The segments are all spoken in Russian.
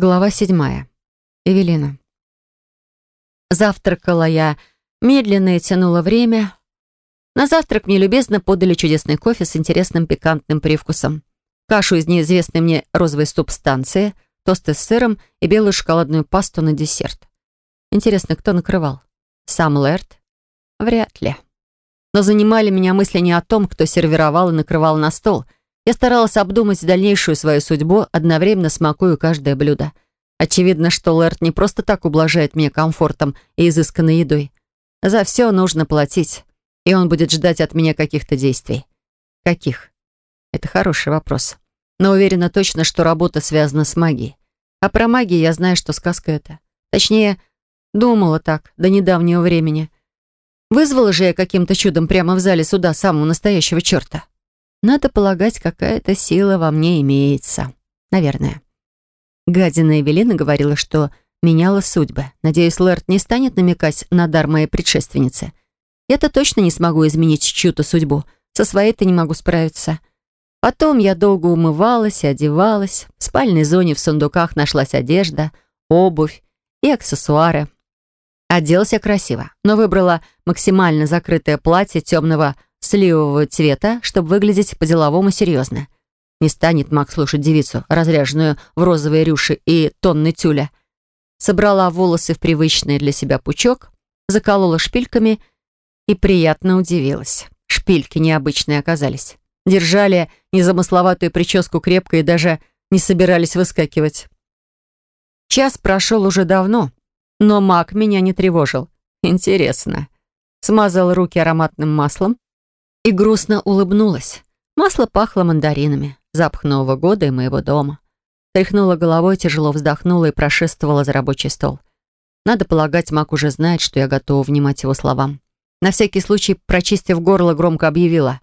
Глава 7. Эвелина. Завтракала я медленно и тянула время. На завтрак мне любезно подали чудесный кофе с интересным пикантным привкусом, кашу из неизвестной мне розовой субстанции, тосты с сыром и белую шоколадную пасту на десерт. Интересно, кто накрывал? Сам Лэрд? Вряд ли. Но занимали меня мысли не о том, кто сервировал и накрывал на стол. Я старалась обдумать дальнейшую свою судьбу, одновременно смакуя каждое блюдо. Очевидно, что Лэрд не просто так ублажает меня комфортом и изысканной едой. За все нужно платить, и он будет ждать от меня каких-то действий. Каких? Это хороший вопрос. Но уверена точно, что работа связана с магией. А про магию я знаю, что сказка это. Точнее, думала так до недавнего времени. Вызвала же я каким-то чудом прямо в зале суда самого настоящего черта. Надо полагать, какая-то сила во мне имеется. Наверное. Гадина Эвелина говорила, что меняла судьбы. Надеюсь, Лэрд не станет намекать на дар моей предшественницы. Я-то точно не смогу изменить чью-то судьбу. Со своей-то не могу справиться. Потом я долго умывалась и одевалась. В спальной зоне в сундуках нашлась одежда, обувь и аксессуары. Оделась я красиво, но выбрала максимально закрытое платье темного сливового цвета, чтобы выглядеть по-деловому серьезно. Не станет Мак слушать девицу, разряженную в розовые рюши и тонны тюля. Собрала волосы в привычный для себя пучок, заколола шпильками и приятно удивилась. Шпильки необычные оказались. Держали незамысловатую прическу крепко и даже не собирались выскакивать. Час прошел уже давно, но Мак меня не тревожил. Интересно. Смазала руки ароматным маслом и грустно улыбнулась. Масло пахло мандаринами, запах Нового года и моего дома. Тряхнула головой, тяжело вздохнула и прошествовала за рабочий стол. Надо полагать, Мак уже знает, что я готова внимать его словам. На всякий случай, прочистив горло, громко объявила: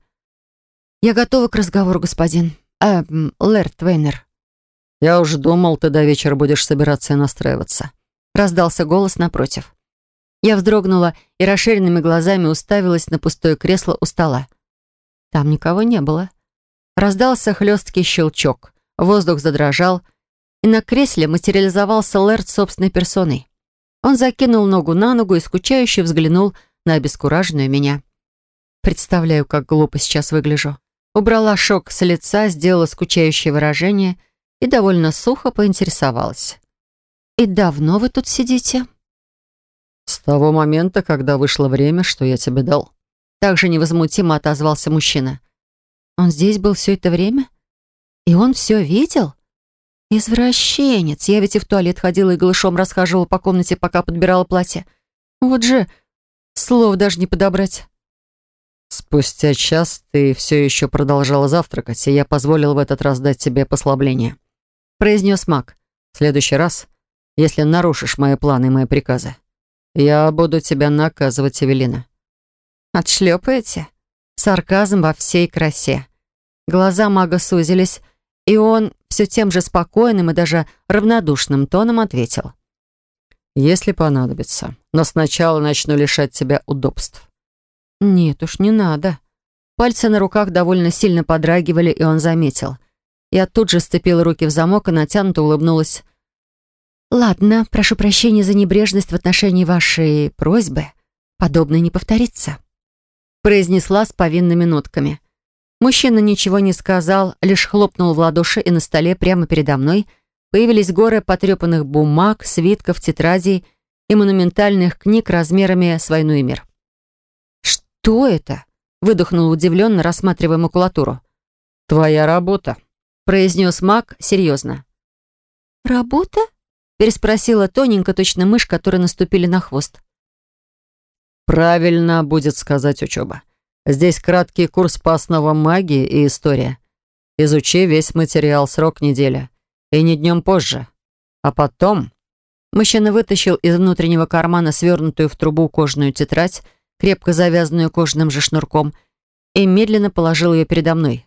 «Я готова к разговору, господин. Лэрд Вейнер». «Я уже думал, ты до вечера будешь собираться и настраиваться», — раздался голос напротив. Я вздрогнула и расширенными глазами уставилась на пустое кресло у стола. Там никого не было. Раздался хлесткий щелчок, воздух задрожал, и на кресле материализовался Лэрд собственной персоной. Он закинул ногу на ногу и скучающе взглянул на обескураженную меня. Представляю, как глупо сейчас выгляжу. Убрала шок с лица, сделала скучающее выражение и довольно сухо поинтересовалась: «И давно вы тут сидите?» «С того момента, когда вышло время, что я тебе дал». Также невозмутимо отозвался мужчина. «Он здесь был все это время? И он все видел? Извращенец! Я ведь и в туалет ходила и голышом расхаживала по комнате, пока подбирала платье. Вот же, слов даже не подобрать». «Спустя час ты все еще продолжала завтракать, и я позволил в этот раз дать тебе послабление», — произнес Мак. «В следующий раз, если нарушишь мои планы и мои приказы, я буду тебя наказывать, Эвелина». «Отшлепаете?» Сарказм во всей красе. Глаза мага сузились, и он все тем же спокойным и даже равнодушным тоном ответил: «Если понадобится, но сначала начну лишать тебя удобств». «Нет уж, не надо». Пальцы на руках довольно сильно подрагивали, и он заметил. Я тут же сцепила руки в замок и натянуто улыбнулась. «Ладно, прошу прощения за небрежность в отношении вашей просьбы. Подобное не повторится», — произнесла с повинными нотками. Мужчина ничего не сказал, лишь хлопнул в ладоши, и на столе прямо передо мной появились горы потрепанных бумаг, свитков, тетрадей и монументальных книг размерами с «Войну и мир». «Что это?» — выдохнул удивленно, рассматривая макулатуру. «Твоя работа», — произнес маг серьезно. «Работа?» — переспросила тоненько, точно мышь, которой наступили на хвост. «Правильно будет сказать учеба. Здесь краткий курс по основам магии и история. Изучи весь материал, срок неделя. И не днем позже. А потом...» Мужчина вытащил из внутреннего кармана свернутую в трубу кожаную тетрадь, крепко завязанную кожаным же шнурком, и медленно положил ее передо мной.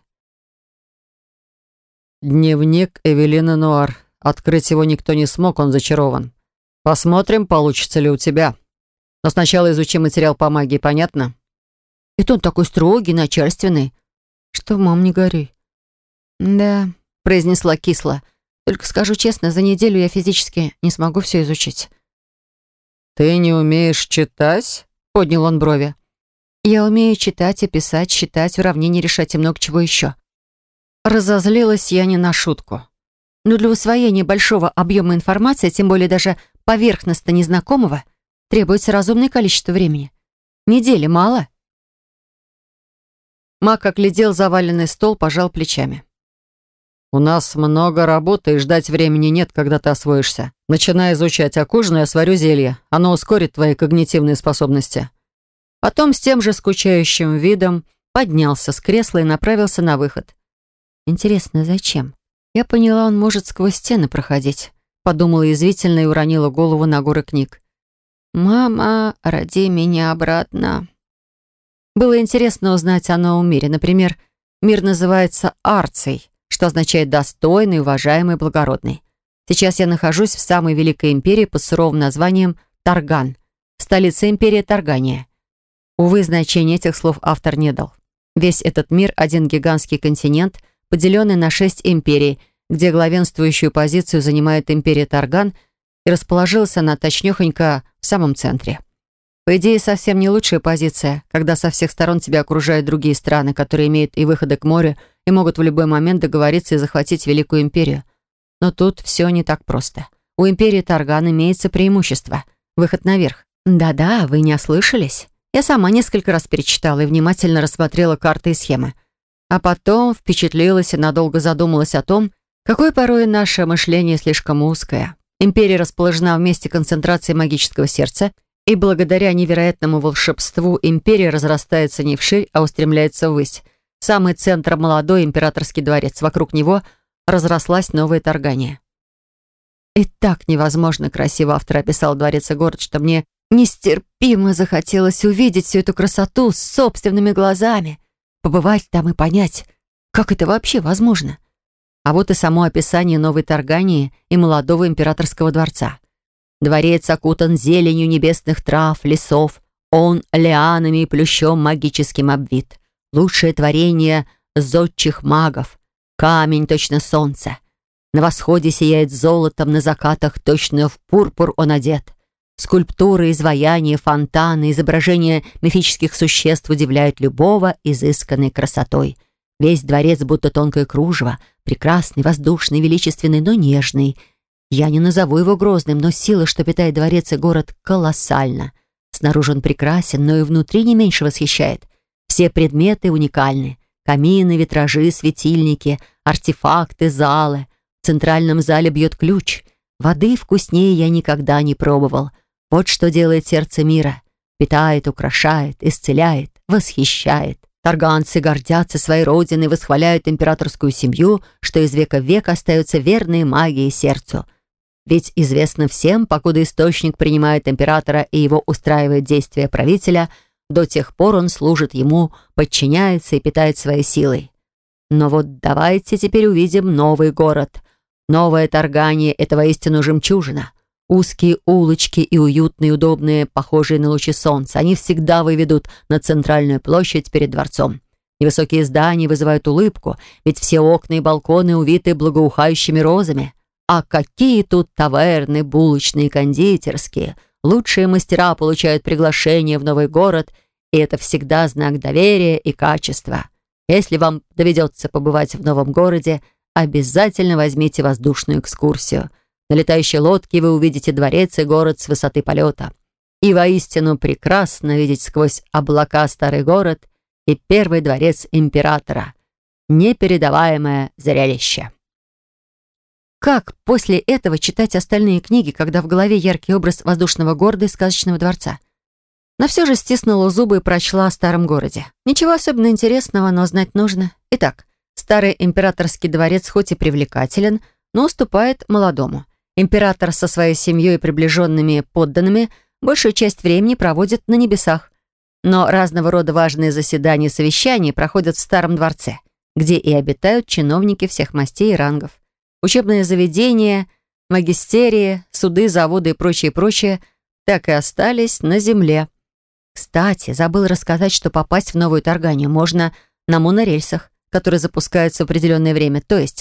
«Дневник Эвелины Нуар. Открыть его никто не смог, он зачарован. Посмотрим, получится ли у тебя. Но сначала изучи материал по магии, понятно?» «Это он такой строгий, начальственный. Что, мам, не горюй». «Да», — произнесла кисло. Только скажу честно, за неделю я физически не смогу все изучить». «Ты не умеешь читать?» — поднял он брови. «Я умею читать и писать, считать, уравнения решать и много чего еще». Разозлилась я не на шутку. Но для усвоения большого объема информации, тем более даже поверхностно незнакомого, требуется разумное количество времени. Недели мало. Мак оглядел заваленный стол, пожал плечами. «У нас много работы, и ждать времени нет, когда ты освоишься. Начинай изучать, а к ужину я сварю зелье. Оно ускорит твои когнитивные способности». Потом с тем же скучающим видом поднялся с кресла и направился на выход. «Интересно, зачем? Я поняла, он может сквозь стены проходить», подумала язвительно и уронила голову на горы книг. «Мама, роди меня обратно». Было интересно узнать о новом мире. Например, мир называется Арцией, что означает «достойный, уважаемый, благородный». Сейчас я нахожусь в самой великой империи под суровым названием Тарган, столица империи Таргания. Увы, значения этих слов автор не дал. Весь этот мир — один гигантский континент, поделенный на 6 империй, где главенствующую позицию занимает империя Тарган, и расположилась она точнёхонько в самом центре. По идее, совсем не лучшая позиция, когда со всех сторон тебя окружают другие страны, которые имеют и выходы к морю, и могут в любой момент договориться и захватить Великую империю. Но тут все не так просто. У империи Тарган имеется преимущество — выход наверх. Да-да, вы не ослышались. Я сама несколько раз перечитала и внимательно рассмотрела карты и схемы. А потом впечатлилась и надолго задумалась о том, какое порой наше мышление слишком узкое. Империя расположена в месте концентрации магического сердца, и благодаря невероятному волшебству империя разрастается не вширь, а устремляется ввысь. Самый центр — молодой императорский дворец. Вокруг него разрослась новая Таргания. И так невозможно красиво автор описал дворец и город, что мне нестерпимо захотелось увидеть всю эту красоту с собственными глазами, побывать там и понять, как это вообще возможно. А вот и само описание новой Таргании и молодого императорского дворца. Дворец окутан зеленью небесных трав, лесов, он лианами и плющом магическим обвит. Лучшее творение зодчих магов. Камень точно солнце. На восходе сияет золотом, на закатах точно в пурпур он одет. Скульптуры, изваяния, фонтаны, изображения мифических существ удивляют любого изысканной красотой. Весь дворец будто тонкое кружево, прекрасный, воздушный, величественный, но нежный. Я не назову его грозным, но сила, что питает дворец и город, колоссальна. Снаружи он прекрасен, но и внутри не меньше восхищает. Все предметы уникальны. Камины, витражи, светильники, артефакты, залы. В центральном зале бьет ключ. Воды вкуснее я никогда не пробовал. Вот что делает сердце мира. Питает, украшает, исцеляет, восхищает. Тарганцы гордятся своей родиной, восхваляют императорскую семью, что из века в век остаются верные магии сердцу. Ведь известно всем, покуда источник принимает императора и его устраивает действия правителя, до тех пор он служит ему, подчиняется и питает своей силой. Но вот давайте теперь увидим новый город. Новая Таргания — это воистину жемчужина. Узкие улочки и уютные, удобные, похожие на лучи солнца. Они всегда выведут на центральную площадь перед дворцом. Невысокие здания вызывают улыбку, ведь все окна и балконы увиты благоухающими розами. А какие тут таверны, булочные, кондитерские. Лучшие мастера получают приглашение в новый город, и это всегда знак доверия и качества. Если вам доведется побывать в новом городе, обязательно возьмите воздушную экскурсию. На летающей лодке вы увидите дворец и город с высоты полета. И воистину прекрасно видеть сквозь облака старый город и первый дворец императора. Непередаваемое зрелище. Как после этого читать остальные книги, когда в голове яркий образ воздушного города и сказочного дворца? Но все же стиснула зубы и прочла о старом городе. Ничего особенно интересного, но знать нужно. Итак, старый императорский дворец хоть и привлекателен, но уступает молодому. Император со своей семьей и приближенными подданными большую часть времени проводит на небесах. Но разного рода важные заседания и совещания проходят в старом дворце, где и обитают чиновники всех мастей и рангов. Учебные заведения, магистерии, суды, заводы и прочее так и остались на земле. Кстати, забыл рассказать, что попасть в новую Тарганию можно на монорельсах, которые запускаются в определенное время, то есть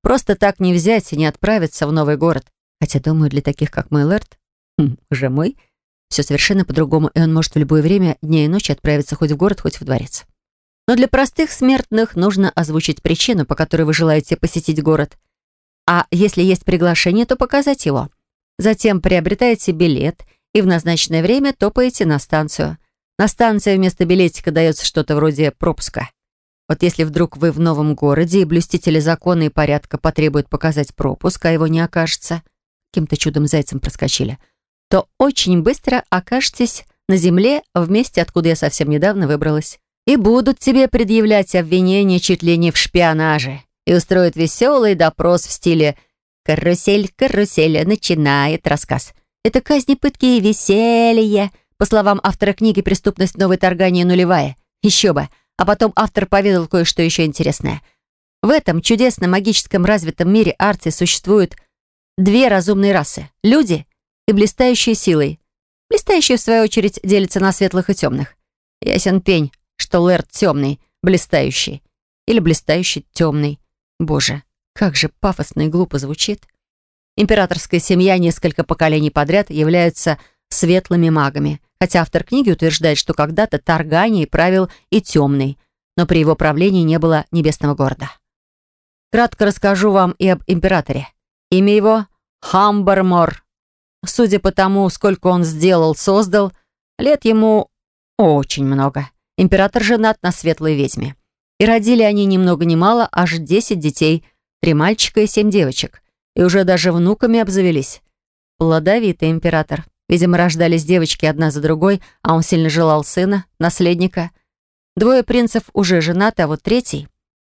Просто так не взять и не отправиться в новый город. Хотя, думаю, для таких, как мой Лэрд, уже мой, все совершенно по-другому, и он может в любое время дня и ночи отправиться хоть в город, хоть в дворец. Но для простых смертных нужно озвучить причину, по которой вы желаете посетить город. А если есть приглашение, то показать его. Затем приобретаете билет и в назначенное время топаете на станцию. На станции вместо билетика дается что-то вроде пропуска. Вот если вдруг вы в новом городе, и блюстители закона и порядка потребуют показать пропуск, а его не окажется, каким-то чудом зайцем проскочили, то очень быстро окажетесь на земле в месте, откуда я совсем недавно выбралась. И будут тебе предъявлять обвинения чуть ли не в шпионаже. И устроят веселый допрос в стиле «Карусель, карусель» начинает рассказ. Это казни, пытки и веселье. По словам автора книги, преступность в Новой Таргании нулевая. Еще бы. А потом автор поведал кое-что еще интересное. В этом чудесном магическом развитом мире Арции существуют две разумные расы. Люди и блистающие силой. Блистающие, в свою очередь, делятся на светлых и темных. Ясен пень, что Лэрд темный, блистающий. Или блистающий темный. Боже, как же пафосно и глупо звучит. Императорская семья несколько поколений подряд являются светлыми магами, хотя автор книги утверждает, что когда-то Тарганией правил и темный, но при его правлении не было небесного города. Кратко расскажу вам и об императоре. Имя его Хамбармор. Судя по тому, сколько он создал, лет ему очень много. Император женат на светлой ведьме. И родили они ни много ни мало аж 10 детей, 3 мальчика и 7 девочек. И уже даже внуками обзавелись. Плодовитый император. Видимо, рождались девочки одна за другой, а он сильно желал сына, наследника. 2 принцев уже женаты, а вот 3...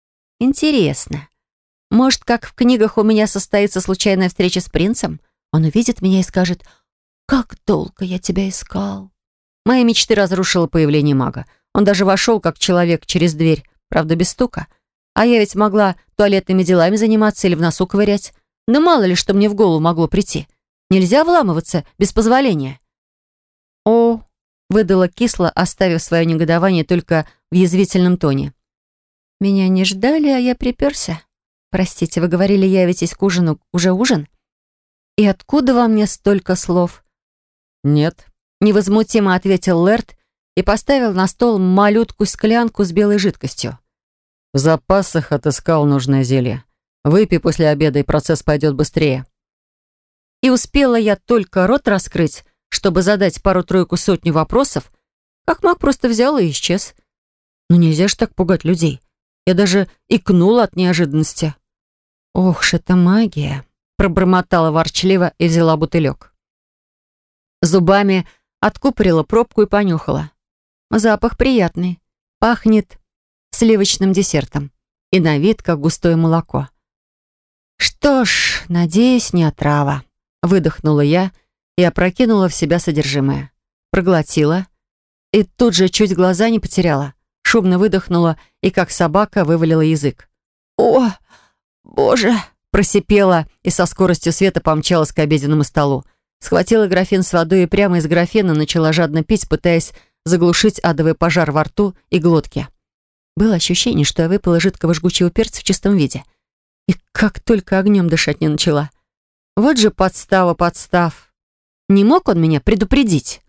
Интересно. Может, как в книгах у меня состоится случайная встреча с принцем? Он увидит меня и скажет: «Как долго я тебя искал». Мои мечты разрушило появление мага. Он даже вошел, как человек, через дверь, правда, без стука. А я ведь могла туалетными делами заниматься или в носу ковырять. Но мало ли, что мне в голову могло прийти. Нельзя вламываться без позволения. «О», — выдала кисло, оставив свое негодование только в язвительном тоне. «Меня не ждали, а я приперся. Простите, вы говорили, явитесь к ужину. Уже ужин? И откуда во мне столько слов?» «Нет», — невозмутимо ответил Лэрд и поставил на стол малютку склянку с белой жидкостью. «В запасах отыскал нужное зелье. Выпей после обеда, и процесс пойдет быстрее». И успела я только рот раскрыть, чтобы задать пару-тройку сотню вопросов, как маг просто взял и исчез. Ну нельзя ж так пугать людей. Я даже икнула от неожиданности. «Ох ж, это магия!» — пробормотала ворчливо и взяла бутылек. Зубами откупорила пробку и понюхала. Запах приятный. Пахнет сливочным десертом. И на вид, как густое молоко. «Что ж, надеюсь, не отрава». Выдохнула я и опрокинула в себя содержимое. Проглотила и тут же чуть глаза не потеряла. Шумно выдохнула и, как собака, вывалила язык. «О, боже!» — просипела и со скоростью света помчалась к обеденному столу. Схватила графин с водой и прямо из графина начала жадно пить, пытаясь заглушить адовый пожар во рту и глотке. Было ощущение, что я выпила жидкого жгучего перца в чистом виде. И как только огнем дышать не начала. Вот же подстава подстав. Не мог он меня предупредить?